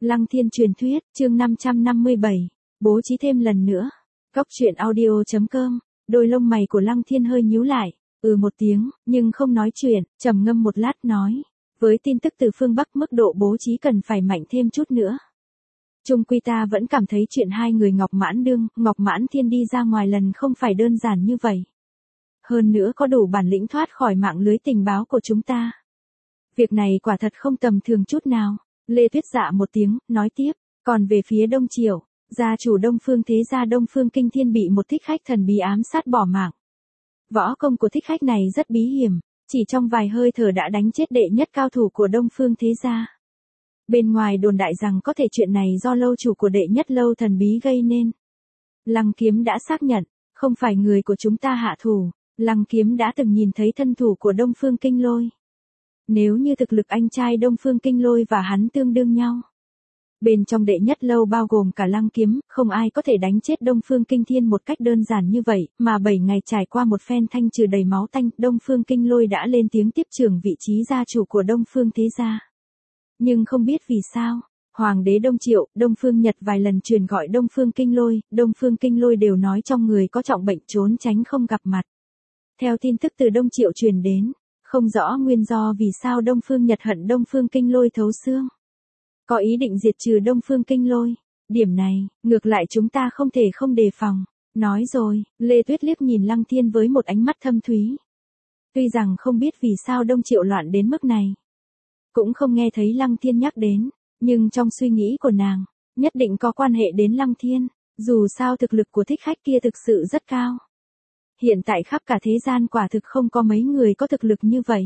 Lăng Thiên truyền thuyết, chương 557, bố trí thêm lần nữa. Góc truyện audio.com, đôi lông mày của Lăng Thiên hơi nhíu lại, một tiếng, nhưng không nói chuyện, trầm ngâm một lát nói. Với tin tức từ phương Bắc mức độ bố trí cần phải mạnh thêm chút nữa. Chung quy ta vẫn cảm thấy chuyện hai người Ngọc Mãn Thiên đi ra ngoài lần không phải đơn giản như vậy. Hơn nữa có đủ bản lĩnh thoát khỏi mạng lưới tình báo của chúng ta. Việc này quả thật không tầm thường chút nào. Lê Tuyết dạ một tiếng, nói tiếp, còn về phía Đông Triệu, gia chủ Đông Phương Thế gia Đông Phương Kinh Thiên bị một thích khách thần bí ám sát bỏ mạng. Võ công của thích khách này rất bí hiểm, chỉ trong vài hơi thở đã đánh chết đệ nhất cao thủ của Đông Phương Thế gia. Bên ngoài đồn đại rằng có thể chuyện này do lâu chủ của đệ nhất lâu thần bí gây nên. Lăng Kiếm đã xác nhận, không phải người của chúng ta hạ thủ, Lăng Kiếm đã từng nhìn thấy thân thủ của Đông Phương Kinh Lôi. Nếu như thực lực anh trai Đông Phương Kinh Lôi và hắn tương đương nhau. Bên trong đệ nhất lâu bao gồm cả Lăng Kiếm, không ai có thể đánh chết Đông Phương Kinh Thiên một cách đơn giản như vậy, mà 7 ngày trải qua một phen thanh trừ đầy máu tanh, Đông Phương Kinh Lôi đã lên tiếng tiếp trưởng vị trí gia chủ của Đông Phương Thế gia. Nhưng không biết vì sao, Hoàng đế Đông Triệu, Đông Phương Nhật vài lần truyền gọi Đông Phương Kinh Lôi đều nói trong người có trọng bệnh trốn tránh không gặp mặt. Theo tin tức từ Đông Triệu truyền đến, không rõ nguyên do vì sao Đông Phương Nhật hận Đông Phương Kinh Lôi thấu xương. Có ý định diệt trừ Đông Phương Kinh Lôi. Điểm này, ngược lại chúng ta không thể không đề phòng. Nói rồi, Lê Tuyết liếc nhìn Lăng Thiên với một ánh mắt thâm thúy. Tuy rằng không biết vì sao Đông Triệu loạn đến mức này. Cũng không nghe thấy Lăng Thiên nhắc đến, nhưng trong suy nghĩ của nàng, nhất định có quan hệ đến Lăng Thiên. Dù sao thực lực của thích khách kia thực sự rất cao. Hiện tại khắp cả thế gian quả thực không có mấy người có thực lực như vậy.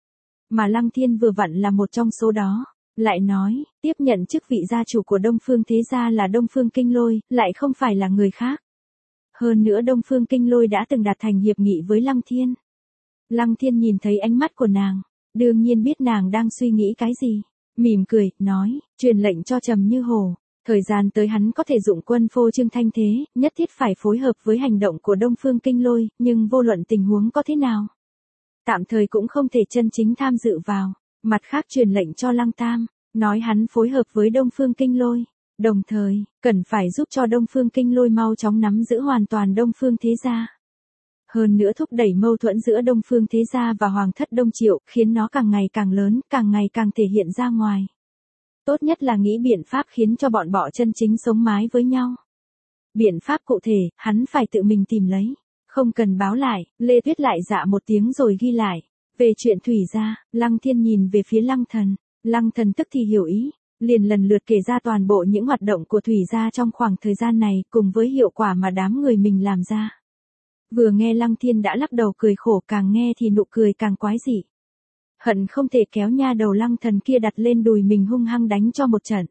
Mà Lăng Thiên vừa vặn là một trong số đó. Lại nói, tiếp nhận chức vị gia chủ của Đông Phương Thế gia là Đông Phương Kinh Lôi, lại không phải là người khác. Hơn nữa Đông Phương Kinh Lôi đã từng đạt thành hiệp nghị với Lăng Thiên. Lăng Thiên nhìn thấy ánh mắt của nàng, đương nhiên biết nàng đang suy nghĩ cái gì. Mỉm cười, nói, truyền lệnh cho Trầm Như Hồ. Thời gian tới hắn có thể dụng quân phô trương thanh thế, nhất thiết phải phối hợp với hành động của Đông Phương Kinh Lôi, nhưng vô luận tình huống có thế nào. Tạm thời cũng không thể chân chính tham dự vào. Mặt khác truyền lệnh cho Lăng Tam, nói hắn phối hợp với Đông Phương Kinh Lôi. Đồng thời, cần phải giúp cho Đông Phương Kinh Lôi mau chóng nắm giữ hoàn toàn Đông Phương Thế gia. Hơn nữa thúc đẩy mâu thuẫn giữa Đông Phương Thế gia và Hoàng thất Đông Triệu, khiến nó càng ngày càng lớn, càng ngày càng thể hiện ra ngoài. Tốt nhất là nghĩ biện pháp khiến cho bọn họ chân chính sống mái với nhau. Biện pháp cụ thể, hắn phải tự mình tìm lấy. Không cần báo lại, Lê Tuyết lại dạ một tiếng rồi ghi lại. Về chuyện Thủy gia, Lăng Thiên nhìn về phía Lăng Thần tức thì hiểu ý, liền lần lượt kể ra toàn bộ những hoạt động của Thủy gia trong khoảng thời gian này cùng với hiệu quả mà đám người mình làm ra. Vừa nghe Lăng Thiên đã lắc đầu cười khổ, càng nghe thì nụ cười càng quái dị. Hận không thể kéo nha đầu Lăng Thần kia đặt lên đùi mình hung hăng đánh cho một trận.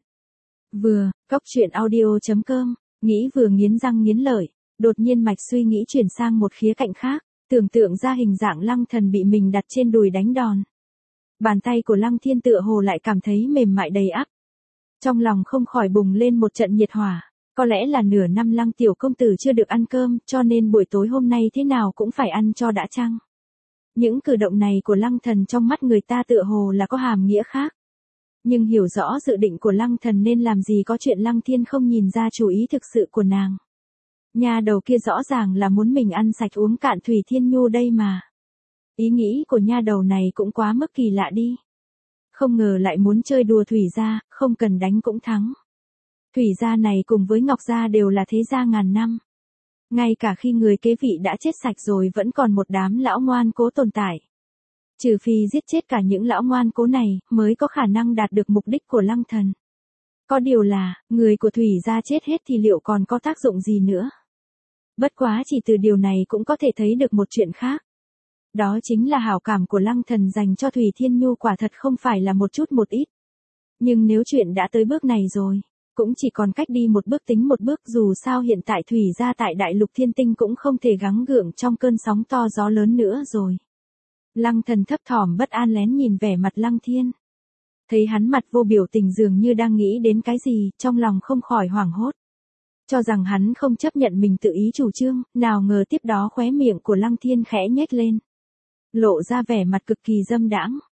Góc truyện audio.com, nghĩ vừa nghiến răng nghiến lợi, đột nhiên mạch suy nghĩ chuyển sang một khía cạnh khác. Tưởng tượng ra hình dạng Lăng Thần bị mình đặt trên đùi đánh đòn. Bàn tay của Lăng Thiên tựa hồ lại cảm thấy mềm mại đầy ắp. Trong lòng không khỏi bùng lên một trận nhiệt hỏa. Có lẽ là nửa năm Lăng tiểu công tử chưa được ăn cơm, cho nên buổi tối hôm nay thế nào cũng phải ăn cho đã chăng. Những cử động này của Lăng Thần trong mắt người ta tựa hồ là có hàm nghĩa khác. Nhưng hiểu rõ dự định của Lăng Thần nên làm gì có chuyện Lăng Thiên không nhìn ra chủ ý thực sự của nàng. Nhà đầu kia rõ ràng là muốn mình ăn sạch uống cạn Thủy Thiên Nhu đây mà. Ý nghĩ của nha đầu này cũng quá mức kỳ lạ đi. Không ngờ lại muốn chơi đùa Thủy gia, không cần đánh cũng thắng. Thủy gia này cùng với Ngọc gia đều là thế gia ngàn năm. Ngay cả khi người kế vị đã chết sạch rồi vẫn còn một đám lão ngoan cố tồn tại. Trừ phi giết chết cả những lão ngoan cố này mới có khả năng đạt được mục đích của Lăng Thần. Có điều là, người của Thủy gia chết hết thì liệu còn có tác dụng gì nữa? Bất quá chỉ từ điều này cũng có thể thấy được một chuyện khác. Đó chính là hảo cảm của Lăng Thần dành cho Thủy Thiên Nhu quả thật không phải là một chút một ít. Nhưng nếu chuyện đã tới bước này rồi, cũng chỉ còn cách đi một bước tính một bước, dù sao hiện tại Thủy gia tại Đại Lục Thiên Tinh cũng không thể gắng gượng trong cơn sóng to gió lớn nữa rồi. Lăng Thần thấp thỏm bất an lén nhìn vẻ mặt Lăng Thiên. Thấy hắn mặt vô biểu tình dường như đang nghĩ đến cái gì, trong lòng không khỏi hoảng hốt. Cho rằng hắn không chấp nhận mình tự ý chủ trương, nào ngờ tiếp đó khóe miệng của Lăng Thiên khẽ nhếch lên. Lộ ra vẻ mặt cực kỳ dâm đãng,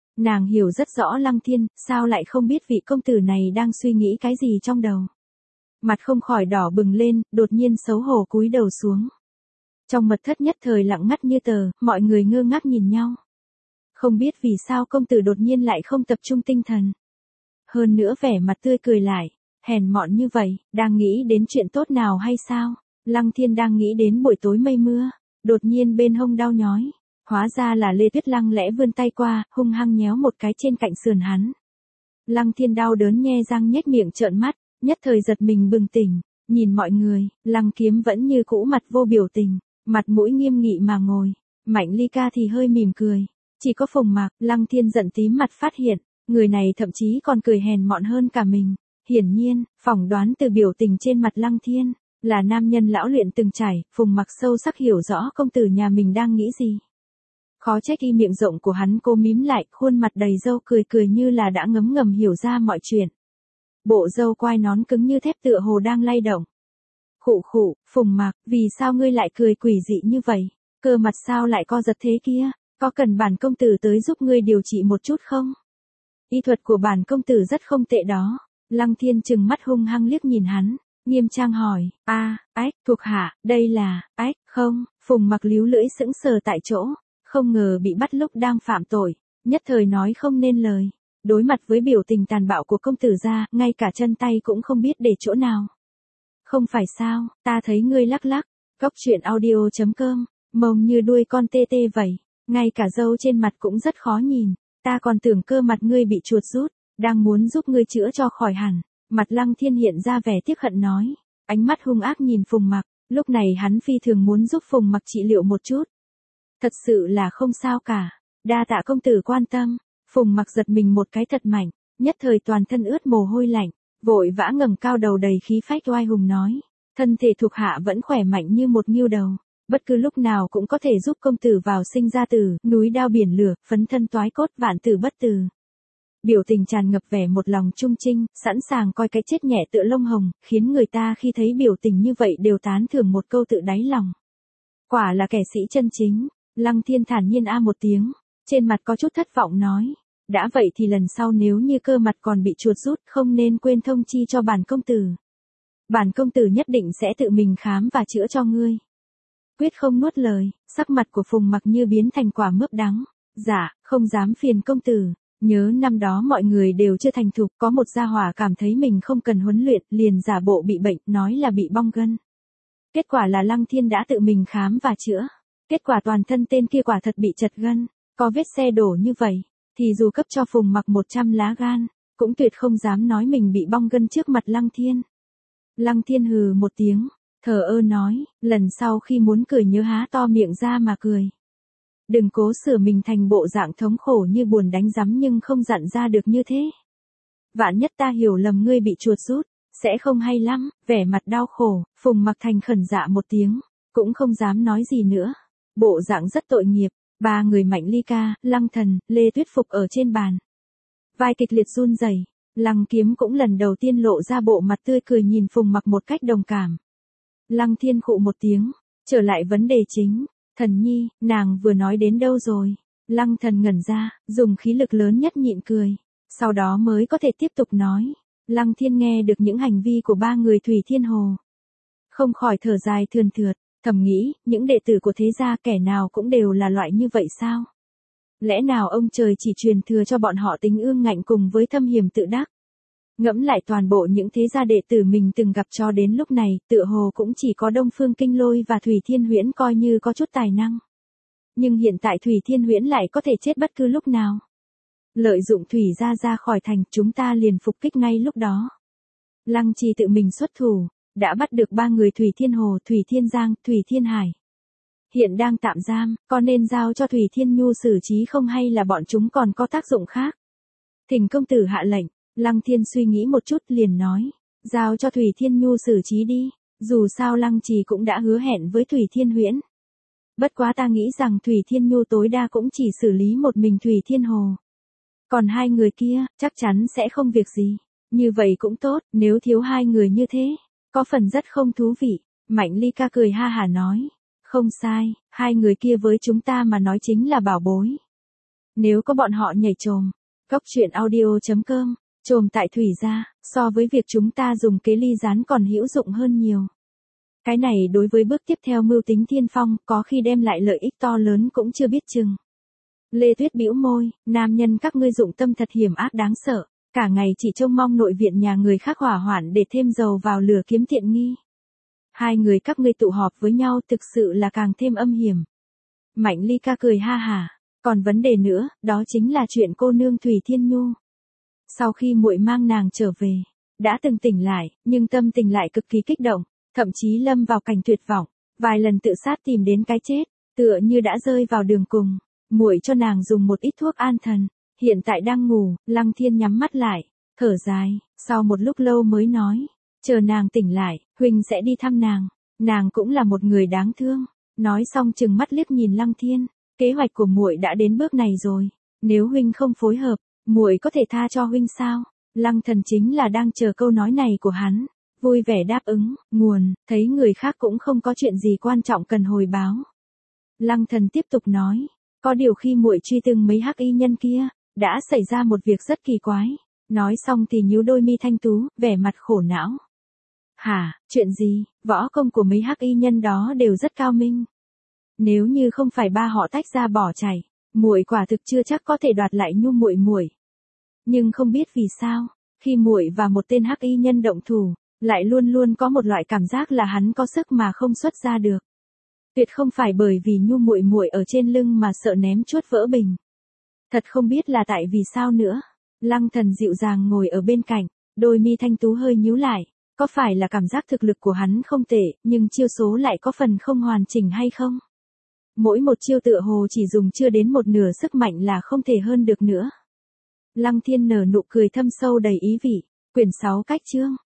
Nàng hiểu rất rõ Lăng Thiên, sao lại không biết vị công tử này đang suy nghĩ cái gì trong đầu. Mặt không khỏi đỏ bừng lên, đột nhiên xấu hổ cúi đầu xuống. Trong mật thất nhất thời lặng ngắt như tờ, mọi người ngơ ngác nhìn nhau. Không biết vì sao công tử đột nhiên lại không tập trung tinh thần. Hơn nữa vẻ mặt tươi cười lại, hèn mọn như vậy, đang nghĩ đến chuyện tốt nào hay sao? Lăng Thiên đang nghĩ đến buổi tối mây mưa, đột nhiên bên hông đau nhói. Hóa ra là Lê Tuyết lăng lẽ vươn tay qua, hung hăng nhéo một cái trên cạnh sườn hắn. Lăng Thiên đau đớn nhe răng nhếch miệng trợn mắt, nhất thời giật mình bừng tỉnh, nhìn mọi người, Lăng Kiếm vẫn như cũ mặt vô biểu tình, mặt mũi nghiêm nghị mà ngồi. Mạnh Ly Ca thì hơi mỉm cười, chỉ có Phùng Mạc, Lăng Thiên giận tím mặt phát hiện, người này thậm chí còn cười hèn mọn hơn cả mình. Hiển nhiên, phỏng đoán từ biểu tình trên mặt Lăng Thiên, là nam nhân lão luyện từng trải, Phùng Mạc sâu sắc hiểu rõ công tử nhà mình đang nghĩ gì. Khó trách y miệng rộng của hắn cô mím lại, khuôn mặt đầy râu cười cười như là đã ngấm ngầm hiểu ra mọi chuyện. Bộ râu quai nón cứng như thép tựa hồ đang lay động. Khụ khụ, Phùng Mạc, vì sao ngươi lại cười quỷ dị như vậy? Cơ mặt sao lại co giật thế kia? Có cần bản công tử tới giúp ngươi điều trị một chút không? Y thuật của bản công tử rất không tệ đó. Lăng Thiên trừng mắt hung hăng liếc nhìn hắn, nghiêm trang hỏi, ách, thuộc hạ, đây là, ách, không, Phùng Mạc líu lưỡi sững sờ tại chỗ, không ngờ bị bắt lúc đang phạm tội, nhất thời nói không nên lời. Đối mặt với biểu tình tàn bạo của công tử gia, ngay cả chân tay cũng không biết để chỗ nào. Không phải sao, ta thấy ngươi lắc lắc, Góc Truyện Audio.com, mông như đuôi con tê tê vậy, ngay cả râu trên mặt cũng rất khó nhìn, ta còn tưởng cơ mặt ngươi bị chuột rút, đang muốn giúp ngươi chữa cho khỏi hẳn. Mặt Lăng Thiên hiện ra vẻ tiếc hận nói, ánh mắt hung ác nhìn Phùng Mạc, lúc này hắn phi thường muốn giúp Phùng Mạc trị liệu một chút. Thật sự là không sao cả, đa tạ công tử quan tâm. Phùng Mạc giật mình một cái thật mạnh, nhất thời toàn thân ướt mồ hôi lạnh, vội vã ngẩng cao đầu đầy khí phách oai hùng nói, thân thể thuộc hạ vẫn khỏe mạnh như một ngưu đầu, bất cứ lúc nào cũng có thể giúp công tử vào sinh ra tử, núi đao biển lửa, phấn thân toái cốt vạn tử bất tử. Biểu tình tràn ngập vẻ một lòng trung trinh, sẵn sàng coi cái chết nhẹ tựa lông hồng, khiến người ta khi thấy biểu tình như vậy đều tán thưởng một câu tự đáy lòng. Quả là kẻ sĩ chân chính. Lăng Thiên thản nhiên một tiếng, trên mặt có chút thất vọng nói, đã vậy thì lần sau nếu như cơ mặt còn bị chuột rút không nên quên thông chi cho bản công tử. Bản công tử nhất định sẽ tự mình khám và chữa cho ngươi. Quyết không nuốt lời, sắc mặt của Phùng Mạc như biến thành quả mướp đắng. Dạ, không dám phiền công tử. Nhớ năm đó mọi người đều chưa thành thục, có một gia hỏa cảm thấy mình không cần huấn luyện, liền giả bộ bị bệnh, nói là bị bong gân. Kết quả là Lăng Thiên đã tự mình khám và chữa. Kết quả toàn thân tên kia quả thật bị chật gân, có vết xe đổ như vậy, thì dù cấp cho Phùng Mạc 100 lá gan, cũng tuyệt không dám nói mình bị bong gân trước mặt Lăng Thiên. Lăng Thiên hừ một tiếng, thờ ơ nói, lần sau khi muốn cười nhớ há to miệng ra mà cười. Đừng cố sửa mình thành bộ dạng thống khổ như buồn đánh rắm nhưng không dặn ra được như thế. Vạn nhất ta hiểu lầm ngươi bị chuột rút, sẽ không hay lắm. Vẻ mặt đau khổ, Phùng Mạc thành khẩn dạ một tiếng, cũng không dám nói gì nữa. Bộ dạng rất tội nghiệp, ba người Mạnh Ly Ca, Lăng Thần, Lê Tuyết phục ở trên bàn. Vai kịch liệt run rẩy, Lăng Kiếm cũng lần đầu tiên lộ ra bộ mặt tươi cười nhìn Phùng Mạc một cách đồng cảm. Lăng Thiên khụ một tiếng, trở lại vấn đề chính, Thần Nhi, nàng vừa nói đến đâu rồi? Lăng Thần ngẩn ra, dùng khí lực lớn nhất nhịn cười, sau đó mới có thể tiếp tục nói. Lăng Thiên nghe được những hành vi của ba người Thủy Thiên Hồ, không khỏi thở dài thườn thượt. Thầm nghĩ, những đệ tử của thế gia kẻ nào cũng đều là loại như vậy sao? Lẽ nào ông trời chỉ truyền thừa cho bọn họ tính ương ngạnh cùng với thâm hiểm tự đắc? Ngẫm lại toàn bộ những thế gia đệ tử mình từng gặp cho đến lúc này, tựa hồ cũng chỉ có Đông Phương Kinh Lôi và Thủy Thiên Huyễn coi như có chút tài năng. Nhưng hiện tại Thủy Thiên Huyễn lại có thể chết bất cứ lúc nào. Lợi dụng Thủy gia ra khỏi thành, chúng ta liền phục kích ngay lúc đó. Lăng Trì tự mình xuất thủ, đã bắt được ba người Thủy Thiên Hồ, Thủy Thiên Giang, Thủy Thiên Hải. Hiện đang tạm giam, có nên giao cho Thủy Thiên Nhu xử trí không hay là bọn chúng còn có tác dụng khác? Thỉnh công tử hạ lệnh. Lăng Thiên suy nghĩ một chút liền nói, giao cho Thủy Thiên Nhu xử trí đi, dù sao Lăng Trì cũng đã hứa hẹn với Thủy Thiên Huyễn. Bất quá ta nghĩ rằng Thủy Thiên Nhu tối đa cũng chỉ xử lý một mình Thủy Thiên Hồ. Còn hai người kia, chắc chắn sẽ không việc gì. Như vậy cũng tốt, nếu thiếu hai người như thế, có phần rất không thú vị. Mạnh Ly Ca cười ha hả nói, không sai, hai người kia với chúng ta mà nói chính là bảo bối. Nếu có bọn họ nhảy chồm. Góc chuyện audio.com, chồm tại thủy gia, so với việc chúng ta dùng kế ly gián còn hữu dụng hơn nhiều. Cái này đối với bước tiếp theo mưu tính tiên phong, có khi đem lại lợi ích to lớn cũng chưa biết chừng. Lê Tuyết bĩu môi, nam nhân các ngươi dụng tâm thật hiểm ác đáng sợ, cả ngày chỉ trông mong nội viện nhà người khác hỏa hoạn để thêm dầu vào lửa kiếm tiện nghi. Hai người các ngươi tụ họp với nhau thực sự là càng thêm âm hiểm. Mạnh Ly ca cười ha hả, còn vấn đề nữa, đó chính là chuyện cô nương Thủy Thiên Nhu. Sau khi muội mang nàng trở về, đã từng tỉnh lại, nhưng tâm tình lại cực kỳ kích động, thậm chí lâm vào cảnh tuyệt vọng, vài lần tự sát tìm đến cái chết, tựa như đã rơi vào đường cùng. Muội cho nàng dùng một ít thuốc an thần, hiện tại đang ngủ. Lăng Thiên nhắm mắt lại, thở dài, sau một lúc lâu mới nói, chờ nàng tỉnh lại, huynh sẽ đi thăm nàng cũng là một người đáng thương. Nói xong chừng mắt liếc nhìn Lăng Thiên, kế hoạch của muội đã đến bước này rồi, nếu huynh không phối hợp, muội có thể tha cho huynh sao? Lăng Thần chính là đang chờ câu nói này của hắn, vui vẻ đáp ứng. Nguồn, thấy người khác cũng không có chuyện gì quan trọng cần hồi báo. Lăng Thần tiếp tục nói, có điều khi muội truy từng mấy hắc y nhân kia, đã xảy ra một việc rất kỳ quái. Nói xong thì nhíu đôi mi thanh tú, vẻ mặt khổ não. Hả, chuyện gì? Võ công của mấy hắc y nhân đó đều rất cao minh. Nếu như không phải ba họ tách ra bỏ chạy, muội quả thực chưa chắc có thể đoạt lại Nhu muội. Nhưng không biết vì sao, khi muội và một tên hắc y nhân động thủ, lại luôn luôn có một loại cảm giác là hắn có sức mà không xuất ra được. Tuyệt không phải bởi vì Nhu muội ở trên lưng mà sợ ném chuốt vỡ bình. Thật không biết là tại vì sao nữa. Lăng Thần dịu dàng ngồi ở bên cạnh, đôi mi thanh tú hơi nhíu lại, có phải là cảm giác thực lực của hắn không tệ, nhưng chiêu số lại có phần không hoàn chỉnh hay không? Mỗi một chiêu tựa hồ chỉ dùng chưa đến một nửa sức mạnh là không thể hơn được nữa. Lăng Thiên nở nụ cười thâm sâu đầy ý vị. Quyển 6 cách chương.